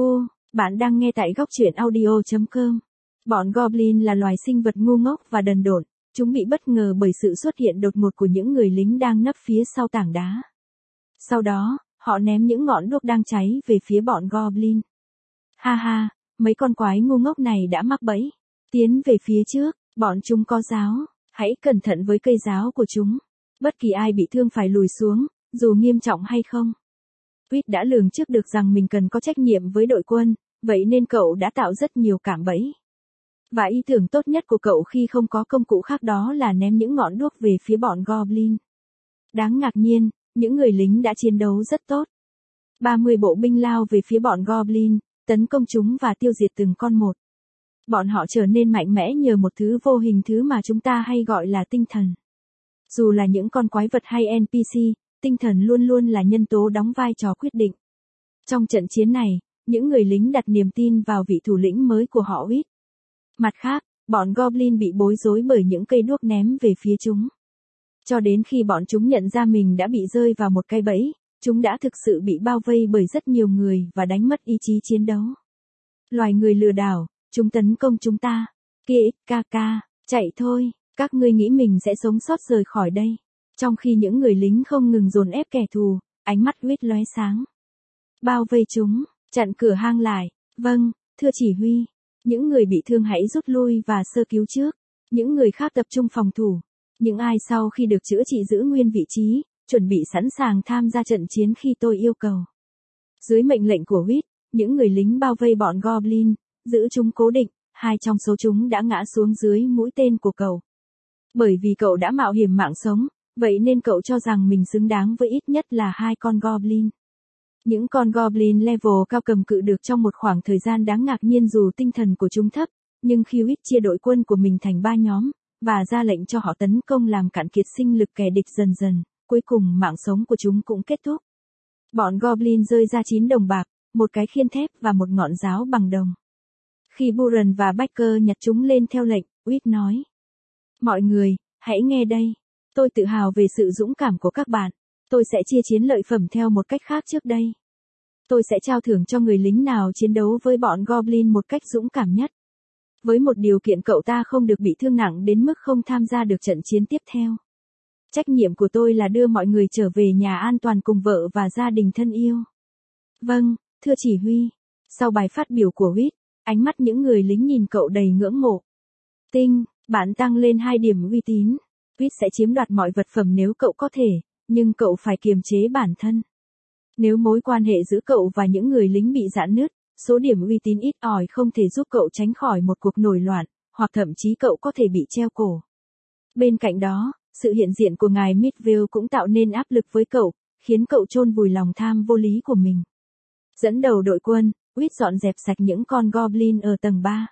Bạn đang nghe tại góc truyện audio.com. Bọn Goblin là loài sinh vật ngu ngốc và đần độn. Chúng bị bất ngờ bởi sự xuất hiện đột ngột của những người lính đang nấp phía sau tảng đá. Sau đó, họ ném những ngọn đuốc đang cháy về phía bọn Goblin. Ha ha, mấy con quái ngu ngốc này đã mắc bẫy. Tiến về phía trước, bọn chúng có giáo. Hãy cẩn thận với cây giáo của chúng. Bất kỳ ai bị thương phải lùi xuống, dù nghiêm trọng hay không. Reed đã lường trước được rằng mình cần có trách nhiệm với đội quân, vậy nên cậu đã tạo rất nhiều cạm bẫy. Và ý tưởng tốt nhất của cậu khi không có công cụ khác đó là ném những ngọn đuốc về phía bọn Goblin. Đáng ngạc nhiên, những người lính đã chiến đấu rất tốt. 30 bộ binh lao về phía bọn Goblin, tấn công chúng và tiêu diệt từng con một. Bọn họ trở nên mạnh mẽ nhờ một thứ vô hình, thứ mà chúng ta hay gọi là tinh thần. Dù là những con quái vật hay NPC, tinh thần luôn luôn là nhân tố đóng vai trò quyết định. Trong trận chiến này, những người lính đặt niềm tin vào vị thủ lĩnh mới của họ Reed. Mặt khác, bọn Goblin bị bối rối bởi những cây đuốc ném về phía chúng. Cho đến khi bọn chúng nhận ra mình đã bị rơi vào một cái bẫy, chúng đã thực sự bị bao vây bởi rất nhiều người và đánh mất ý chí chiến đấu. Loài người lừa đảo, chúng tấn công chúng ta. KXKK, chạy thôi, các ngươi nghĩ mình sẽ sống sót rời khỏi đây. Trong khi những người lính không ngừng dồn ép kẻ thù, ánh mắt Reed lóe sáng. Bao vây chúng, chặn cửa hang lại. Vâng, thưa chỉ huy. Những người bị thương hãy rút lui và sơ cứu trước. Những người khác tập trung phòng thủ. Những ai sau khi được chữa trị giữ nguyên vị trí, chuẩn bị sẵn sàng tham gia trận chiến khi tôi yêu cầu. Dưới mệnh lệnh của Reed, những người lính bao vây bọn Goblin, giữ chúng cố định, 2 trong số chúng đã ngã xuống dưới mũi tên của cậu. Bởi vì cậu đã mạo hiểm mạng sống, vậy nên cậu cho rằng mình xứng đáng với ít nhất là 2 con Goblin. Những con goblin level cao cầm cự được trong một khoảng thời gian đáng ngạc nhiên dù tinh thần của chúng thấp, nhưng khi Wit chia đội quân của mình thành 3 nhóm, và ra lệnh cho họ tấn công làm cạn kiệt sinh lực kẻ địch dần dần, cuối cùng mạng sống của chúng cũng kết thúc. Bọn goblin rơi ra 9 đồng bạc, một cái khiên thép và một ngọn giáo bằng đồng. Khi Buran và Baker nhặt chúng lên theo lệnh, Wit nói: "Mọi người, hãy nghe đây. Tôi tự hào về sự dũng cảm của các bạn. Tôi sẽ chia chiến lợi phẩm theo một cách khác trước đây. Tôi sẽ trao thưởng cho người lính nào chiến đấu với bọn Goblin một cách dũng cảm nhất. Với một điều kiện cậu ta không được bị thương nặng đến mức không tham gia được trận chiến tiếp theo. Trách nhiệm của tôi là đưa mọi người trở về nhà an toàn cùng vợ và gia đình thân yêu." "Vâng, thưa chỉ huy." Sau bài phát biểu của Wit, ánh mắt những người lính nhìn cậu đầy ngưỡng mộ. "Tinh, bạn tăng lên 2 điểm uy tín. Wit sẽ chiếm đoạt mọi vật phẩm nếu cậu có thể, nhưng cậu phải kiềm chế bản thân. Nếu mối quan hệ giữa cậu và những người lính bị rạn nứt, số điểm uy tín ít ỏi không thể giúp cậu tránh khỏi một cuộc nổi loạn, hoặc thậm chí cậu có thể bị treo cổ. Bên cạnh đó, sự hiện diện của ngài Midville cũng tạo nên áp lực với cậu, khiến cậu chôn vùi lòng tham vô lý của mình." Dẫn đầu đội quân, Wit dọn dẹp sạch những con goblin ở tầng 3.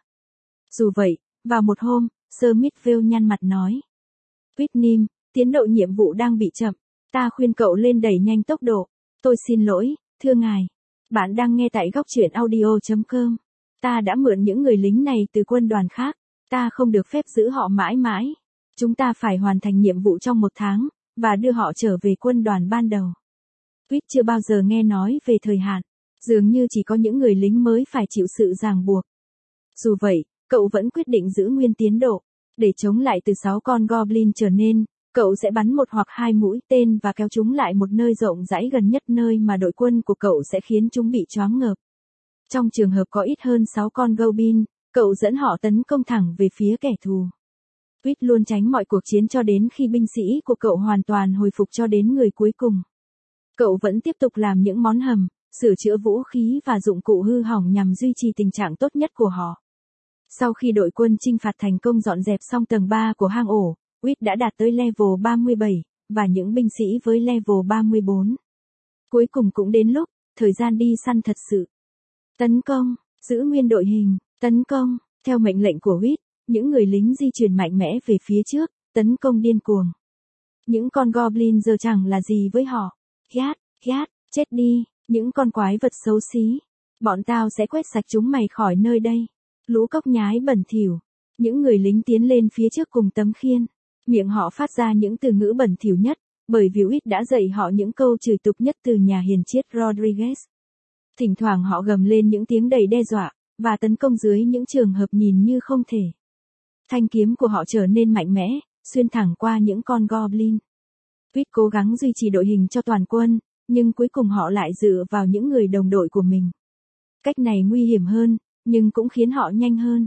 Dù vậy, vào một hôm, Sir Midville nhăn mặt nói: "Whitnim, tiến độ nhiệm vụ đang bị chậm. Ta khuyên cậu lên đẩy nhanh tốc độ." "Tôi xin lỗi, thưa ngài. Bạn đang nghe tại góc truyện audio.com. Ta đã mượn những người lính này từ quân đoàn khác. Ta không được phép giữ họ mãi mãi. Chúng ta phải hoàn thành nhiệm vụ trong 1 tháng, và đưa họ trở về quân đoàn ban đầu." Wit chưa bao giờ nghe nói về thời hạn. Dường như chỉ có những người lính mới phải chịu sự ràng buộc. Dù vậy, cậu vẫn quyết định giữ nguyên tiến độ. Để chống lại từ 6 con goblin trở nên, cậu sẽ bắn 1 hoặc 2 mũi tên và kéo chúng lại một nơi rộng rãi gần nhất nơi mà đội quân của cậu sẽ khiến chúng bị choáng ngợp. Trong trường hợp có ít hơn 6 con goblin, cậu dẫn họ tấn công thẳng về phía kẻ thù. Wit luôn tránh mọi cuộc chiến cho đến khi binh sĩ của cậu hoàn toàn hồi phục cho đến người cuối cùng. Cậu vẫn tiếp tục làm những món hầm, sửa chữa vũ khí và dụng cụ hư hỏng nhằm duy trì tình trạng tốt nhất của họ. Sau khi đội quân chinh phạt thành công dọn dẹp xong tầng 3 của hang ổ, Wit đã đạt tới level 37, và những binh sĩ với level 34. Cuối cùng cũng đến lúc, thời gian đi săn thật sự. Tấn công, giữ nguyên đội hình, tấn công, theo mệnh lệnh của Wit, những người lính di chuyển mạnh mẽ về phía trước, tấn công điên cuồng. Những con goblin giờ chẳng là gì với họ. Ghét, chết đi, những con quái vật xấu xí. Bọn tao sẽ quét sạch chúng mày khỏi nơi đây. Lũ cóc nhái bẩn thỉu. Những người lính tiến lên phía trước cùng tấm khiên. Miệng họ phát ra những từ ngữ bẩn thỉu nhất, bởi vì Wit đã dạy họ những câu chửi tục nhất từ nhà hiền triết Rodriguez. Thỉnh thoảng họ gầm lên những tiếng đầy đe dọa, và tấn công dưới những trường hợp nhìn như không thể. Thanh kiếm của họ trở nên mạnh mẽ, xuyên thẳng qua những con goblin. Wit cố gắng duy trì đội hình cho toàn quân, nhưng cuối cùng họ lại dựa vào những người đồng đội của mình. Cách này nguy hiểm hơn, nhưng cũng khiến họ nhanh hơn.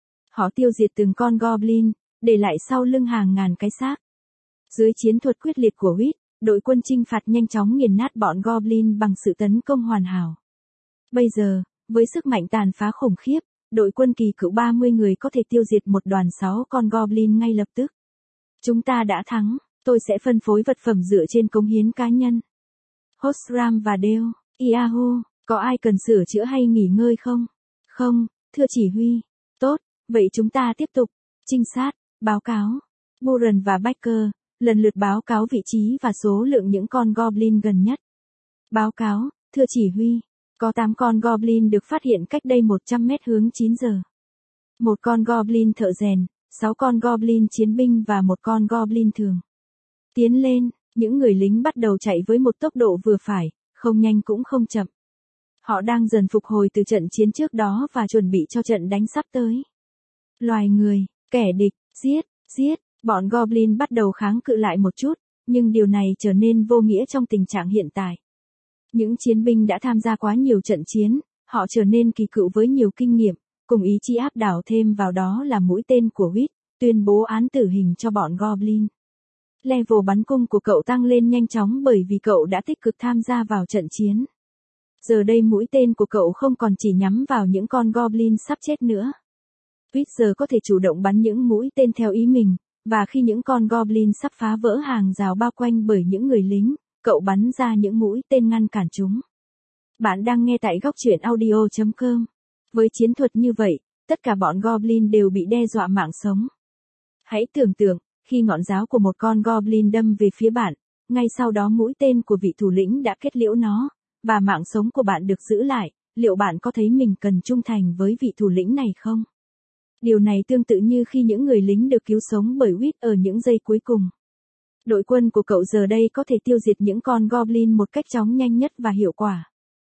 Họ tiêu diệt từng con goblin, để lại sau lưng hàng ngàn cái xác. Dưới chiến thuật quyết liệt của Wit, đội quân chinh phạt nhanh chóng nghiền nát bọn goblin bằng sự tấn công hoàn hảo. Bây giờ, với sức mạnh tàn phá khủng khiếp, đội quân kỳ cựu 30 người có thể tiêu diệt một đoàn 6 con goblin ngay lập tức. Chúng ta đã thắng, tôi sẽ phân phối vật phẩm dựa trên cống hiến cá nhân. Hostram và Dale, Yahoo, có ai cần sửa chữa hay nghỉ ngơi không? Không, thưa chỉ huy. Tốt, vậy chúng ta tiếp tục. Trinh sát, báo cáo. Buran và Baker, lần lượt báo cáo vị trí và số lượng những con goblin gần nhất. Báo cáo, thưa chỉ huy. Có 8 con goblin được phát hiện cách đây 100 mét hướng 9 giờ. 1 con goblin thợ rèn, 6 con goblin chiến binh và 1 con goblin thường. Tiến lên, những người lính bắt đầu chạy với một tốc độ vừa phải, không nhanh cũng không chậm. Họ đang dần phục hồi từ trận chiến trước đó và chuẩn bị cho trận đánh sắp tới. Loài người, kẻ địch, giết, bọn goblin bắt đầu kháng cự lại một chút, nhưng điều này trở nên vô nghĩa trong tình trạng hiện tại. Những chiến binh đã tham gia quá nhiều trận chiến, họ trở nên kỳ cựu với nhiều kinh nghiệm, cùng ý chí áp đảo thêm vào đó là mũi tên của Wit, tuyên bố án tử hình cho bọn goblin. Level bắn cung của cậu tăng lên nhanh chóng bởi vì cậu đã tích cực tham gia vào trận chiến. Giờ đây mũi tên của cậu không còn chỉ nhắm vào những con goblin sắp chết nữa. Wit giờ có thể chủ động bắn những mũi tên theo ý mình, và khi những con goblin sắp phá vỡ hàng rào bao quanh bởi những người lính, cậu bắn ra những mũi tên ngăn cản chúng. Bạn đang nghe tại góc truyện audio.com. Với chiến thuật như vậy, tất cả bọn Goblin đều bị đe dọa mạng sống. Hãy tưởng tượng, khi ngọn giáo của một con Goblin đâm về phía bạn, ngay sau đó mũi tên của vị thủ lĩnh đã kết liễu nó, và mạng sống của bạn được giữ lại, liệu bạn có thấy mình cần trung thành với vị thủ lĩnh này không? Điều này tương tự như khi những người lính được cứu sống bởi Whit ở những giây cuối cùng. Đội quân của cậu giờ đây có thể tiêu diệt những con Goblin một cách chóng nhanh nhất và hiệu quả.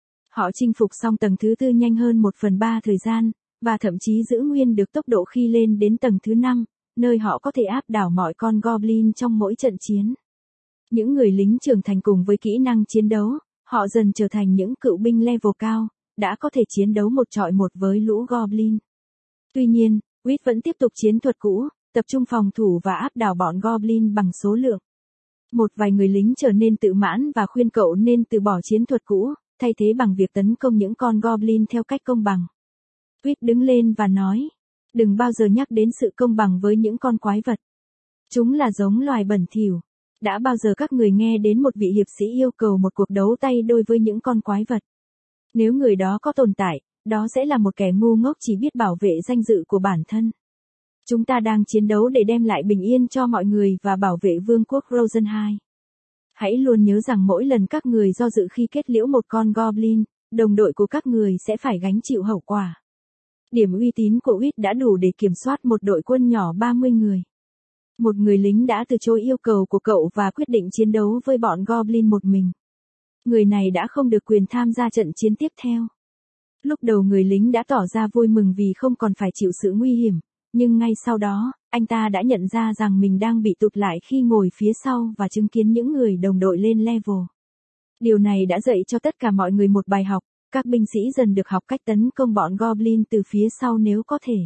Họ chinh phục xong tầng thứ 4 nhanh hơn 1/3 thời gian, và thậm chí giữ nguyên được tốc độ khi lên đến tầng thứ 5, nơi họ có thể áp đảo mọi con Goblin trong mỗi trận chiến. Những người lính trưởng thành cùng với kỹ năng chiến đấu, họ dần trở thành những cựu binh level cao, đã có thể chiến đấu một chọi một với lũ Goblin. Tuy nhiên, Whit vẫn tiếp tục chiến thuật cũ, tập trung phòng thủ và áp đảo bọn Goblin bằng số lượng. Một vài người lính trở nên tự mãn và khuyên cậu nên từ bỏ chiến thuật cũ, thay thế bằng việc tấn công những con Goblin theo cách công bằng. Whit đứng lên và nói, đừng bao giờ nhắc đến sự công bằng với những con quái vật. Chúng là giống loài bẩn thỉu. Đã bao giờ các người nghe đến một vị hiệp sĩ yêu cầu một cuộc đấu tay đôi với những con quái vật? Nếu người đó có tồn tại, đó sẽ là một kẻ ngu ngốc chỉ biết bảo vệ danh dự của bản thân. Chúng ta đang chiến đấu để đem lại bình yên cho mọi người và bảo vệ vương quốc Rosenheim. Hãy luôn nhớ rằng mỗi lần các người do dự khi kết liễu một con Goblin, đồng đội của các người sẽ phải gánh chịu hậu quả. Điểm uy tín của Whit đã đủ để kiểm soát một đội quân nhỏ 30 người. Một người lính đã từ chối yêu cầu của cậu và quyết định chiến đấu với bọn Goblin một mình. Người này đã không được quyền tham gia trận chiến tiếp theo. Lúc đầu người lính đã tỏ ra vui mừng vì không còn phải chịu sự nguy hiểm, nhưng ngay sau đó, anh ta đã nhận ra rằng mình đang bị tụt lại khi ngồi phía sau và chứng kiến những người đồng đội lên level. Điều này đã dạy cho tất cả mọi người một bài học, các binh sĩ dần được học cách tấn công bọn Goblin từ phía sau nếu có thể.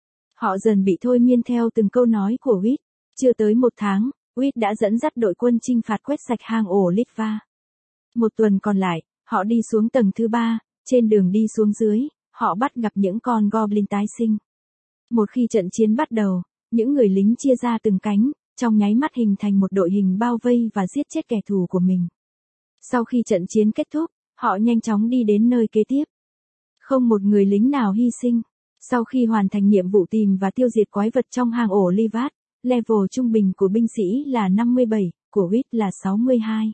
Họ dần bị thôi miên theo từng câu nói của Whit. Chưa tới một tháng, Whit đã dẫn dắt đội quân chinh phạt quét sạch hang ổ Litva. Một tuần còn lại, họ đi xuống tầng thứ 3, trên đường đi xuống dưới, họ bắt gặp những con Goblin tái sinh. Một khi trận chiến bắt đầu, những người lính chia ra từng cánh, trong nháy mắt hình thành một đội hình bao vây và giết chết kẻ thù của mình. Sau khi trận chiến kết thúc, họ nhanh chóng đi đến nơi kế tiếp. Không một người lính nào hy sinh. Sau khi hoàn thành nhiệm vụ tìm và tiêu diệt quái vật trong hang ổ Livat, level trung bình của binh sĩ là 57, của Whit là 62.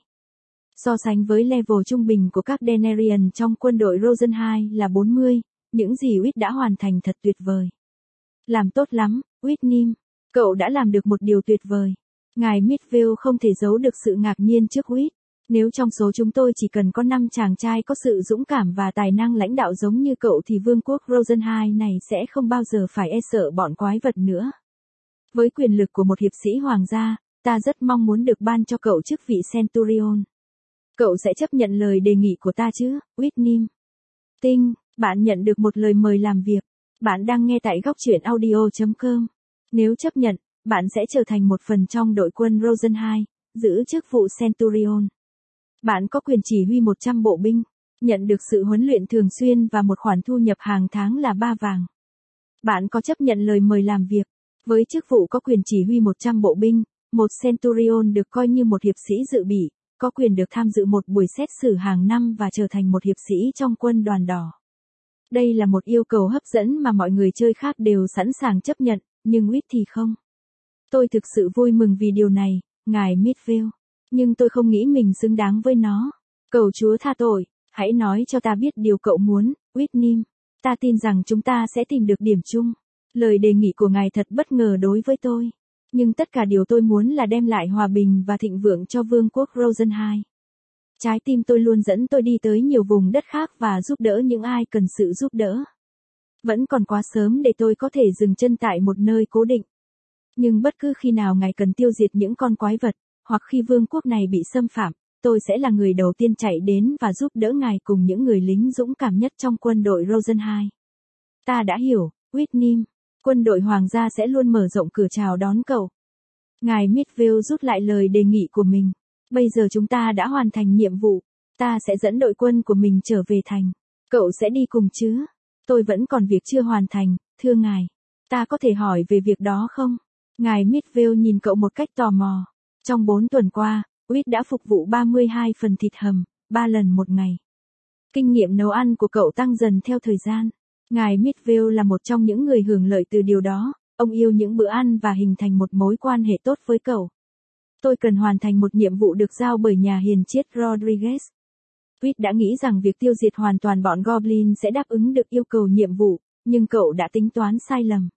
So sánh với level trung bình của các Denarian trong quân đội Rosenheim là 40, những gì Whit đã hoàn thành thật tuyệt vời. Làm tốt lắm, Whitnim. Cậu đã làm được một điều tuyệt vời. Ngài Midville không thể giấu được sự ngạc nhiên trước Whit. Nếu trong số chúng tôi chỉ cần có 5 chàng trai có sự dũng cảm và tài năng lãnh đạo giống như cậu thì vương quốc Rosenheim này sẽ không bao giờ phải e sợ bọn quái vật nữa. Với quyền lực của một hiệp sĩ hoàng gia, ta rất mong muốn được ban cho cậu chức vị Centurion. Cậu sẽ chấp nhận lời đề nghị của ta chứ, Whitnim? Tinh, bạn nhận được một lời mời làm việc. Bạn đang nghe tại góc truyện audio.com. Nếu chấp nhận, bạn sẽ trở thành một phần trong đội quân Rosenheim, giữ chức vụ Centurion. Bạn có quyền chỉ huy 100 bộ binh, nhận được sự huấn luyện thường xuyên và một khoản thu nhập hàng tháng là 3 vàng. Bạn có chấp nhận lời mời làm việc? Với chức vụ có quyền chỉ huy 100 bộ binh, một Centurion được coi như một hiệp sĩ dự bị, có quyền được tham dự một buổi xét xử hàng năm và trở thành một hiệp sĩ trong quân đoàn đỏ. Đây là một yêu cầu hấp dẫn mà mọi người chơi khác đều sẵn sàng chấp nhận, nhưng Whit thì không. Tôi thực sự vui mừng vì điều này, ngài Midville. Nhưng tôi không nghĩ mình xứng đáng với nó. Cầu Chúa tha tội, hãy nói cho ta biết điều cậu muốn, Whitnim. Ta tin rằng chúng ta sẽ tìm được điểm chung. Lời đề nghị của ngài thật bất ngờ đối với tôi. Nhưng tất cả điều tôi muốn là đem lại hòa bình và thịnh vượng cho vương quốc Rosenheim. Trái tim tôi luôn dẫn tôi đi tới nhiều vùng đất khác và giúp đỡ những ai cần sự giúp đỡ. Vẫn còn quá sớm để tôi có thể dừng chân tại một nơi cố định. Nhưng bất cứ khi nào ngài cần tiêu diệt những con quái vật, hoặc khi vương quốc này bị xâm phạm, tôi sẽ là người đầu tiên chạy đến và giúp đỡ ngài cùng những người lính dũng cảm nhất trong quân đội Rosenheim. Ta đã hiểu, Whitnim. Quân đội hoàng gia sẽ luôn mở rộng cửa chào đón cậu. Ngài Midville rút lại lời đề nghị của mình. Bây giờ chúng ta đã hoàn thành nhiệm vụ. Ta sẽ dẫn đội quân của mình trở về thành. Cậu sẽ đi cùng chứ? Tôi vẫn còn việc chưa hoàn thành, thưa ngài. Ta có thể hỏi về việc đó không? Ngài Midville nhìn cậu một cách tò mò. Trong 4 tuần qua, Whit đã phục vụ 32 phần thịt hầm, 3 lần một ngày. Kinh nghiệm nấu ăn của cậu tăng dần theo thời gian. Ngài Midvale là một trong những người hưởng lợi từ điều đó, ông yêu những bữa ăn và hình thành một mối quan hệ tốt với cậu. Tôi cần hoàn thành một nhiệm vụ được giao bởi nhà hiền triết Rodriguez. Reed đã nghĩ rằng việc tiêu diệt hoàn toàn bọn Goblin sẽ đáp ứng được yêu cầu nhiệm vụ, nhưng cậu đã tính toán sai lầm.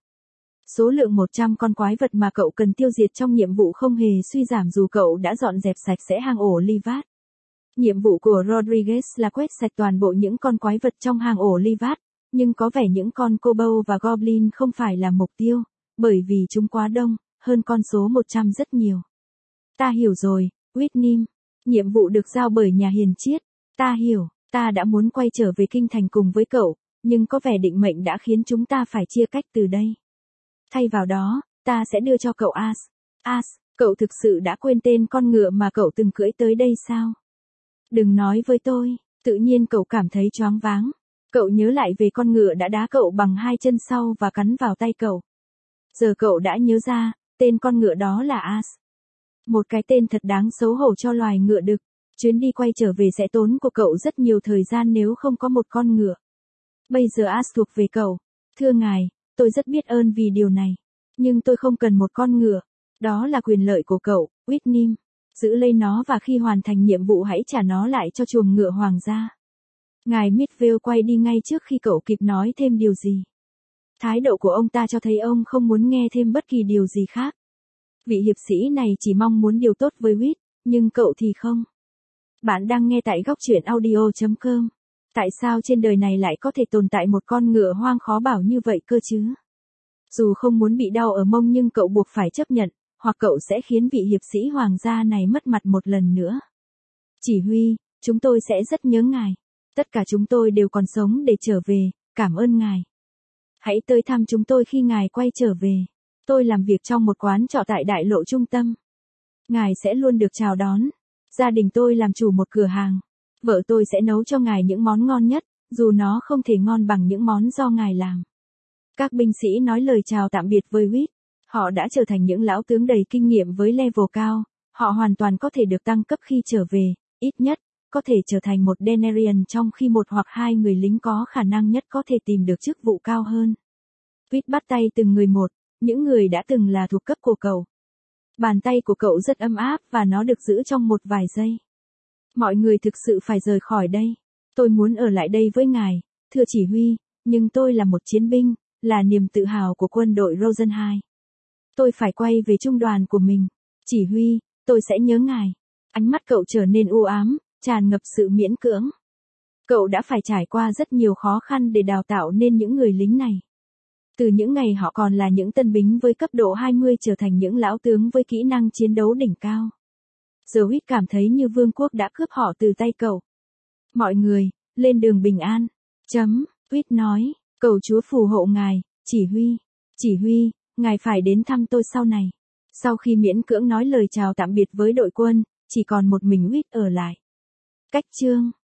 Số lượng 100 con quái vật mà cậu cần tiêu diệt trong nhiệm vụ không hề suy giảm dù cậu đã dọn dẹp sạch sẽ hang ổ Livat. Nhiệm vụ của Rodriguez là quét sạch toàn bộ những con quái vật trong hang ổ Livat, nhưng có vẻ những con Kobold và Goblin không phải là mục tiêu, bởi vì chúng quá đông, hơn con số 100 rất nhiều. Ta hiểu rồi, Whitney. Nhiệm vụ được giao bởi nhà hiền triết. Ta hiểu, ta đã muốn quay trở về kinh thành cùng với cậu, nhưng có vẻ định mệnh đã khiến chúng ta phải chia cách từ đây. Thay vào đó, ta sẽ đưa cho cậu As. As, cậu thực sự đã quên tên con ngựa mà cậu từng cưỡi tới đây sao? Đừng nói với tôi, tự nhiên cậu cảm thấy choáng váng. Cậu nhớ lại về con ngựa đã đá cậu bằng hai chân sau và cắn vào tay cậu. Giờ cậu đã nhớ ra, tên con ngựa đó là As. Một cái tên thật đáng xấu hổ cho loài ngựa đực. Chuyến đi quay trở về sẽ tốn của cậu rất nhiều thời gian nếu không có một con ngựa. Bây giờ As thuộc về cậu. Thưa ngài, tôi rất biết ơn vì điều này. Nhưng tôi không cần một con ngựa. Đó là quyền lợi của cậu, Whitney. Giữ lấy nó và khi hoàn thành nhiệm vụ hãy trả nó lại cho chuồng ngựa hoàng gia. Ngài Midvale quay đi ngay trước khi cậu kịp nói thêm điều gì. Thái độ của ông ta cho thấy ông không muốn nghe thêm bất kỳ điều gì khác. Vị hiệp sĩ này chỉ mong muốn điều tốt với Whit, nhưng cậu thì không. Bạn đang nghe tại góc truyện audio.com. Tại sao trên đời này lại có thể tồn tại một con ngựa hoang khó bảo như vậy cơ chứ? Dù không muốn bị đau ở mông nhưng cậu buộc phải chấp nhận, hoặc cậu sẽ khiến vị hiệp sĩ hoàng gia này mất mặt một lần nữa. Chỉ huy, chúng tôi sẽ rất nhớ ngài. Tất cả chúng tôi đều còn sống để trở về, cảm ơn ngài. Hãy tới thăm chúng tôi khi ngài quay trở về. Tôi làm việc trong một quán trọ tại đại lộ trung tâm. Ngài sẽ luôn được chào đón. Gia đình tôi làm chủ một cửa hàng. Vợ tôi sẽ nấu cho ngài những món ngon nhất, dù nó không thể ngon bằng những món do ngài làm. Các binh sĩ nói lời chào tạm biệt với Whit. Họ đã trở thành những lão tướng đầy kinh nghiệm với level cao. Họ hoàn toàn có thể được tăng cấp khi trở về, ít nhất, có thể trở thành một Denarian trong khi một hoặc hai người lính có khả năng nhất có thể tìm được chức vụ cao hơn. Whit bắt tay từng người một, những người đã từng là thuộc cấp của cậu. Bàn tay của cậu rất ấm áp và nó được giữ trong một vài giây. Mọi người thực sự phải rời khỏi đây. Tôi muốn ở lại đây với ngài, thưa chỉ huy, nhưng tôi là một chiến binh, là niềm tự hào của quân đội Rosenheim. Tôi phải quay về trung đoàn của mình. Chỉ huy, tôi sẽ nhớ ngài. Ánh mắt cậu trở nên u ám, tràn ngập sự miễn cưỡng. Cậu đã phải trải qua rất nhiều khó khăn để đào tạo nên những người lính này. Từ những ngày họ còn là những tân bính với cấp độ 20 trở thành những lão tướng với kỹ năng chiến đấu đỉnh cao. Giờ Whit cảm thấy như vương quốc đã cướp họ từ tay cậu. Mọi người, lên đường bình an. Whit nói, cầu Chúa phù hộ ngài, chỉ huy. Chỉ huy, ngài phải đến thăm tôi sau này. Sau khi miễn cưỡng nói lời chào tạm biệt với đội quân, chỉ còn một mình Whit ở lại. Cách chương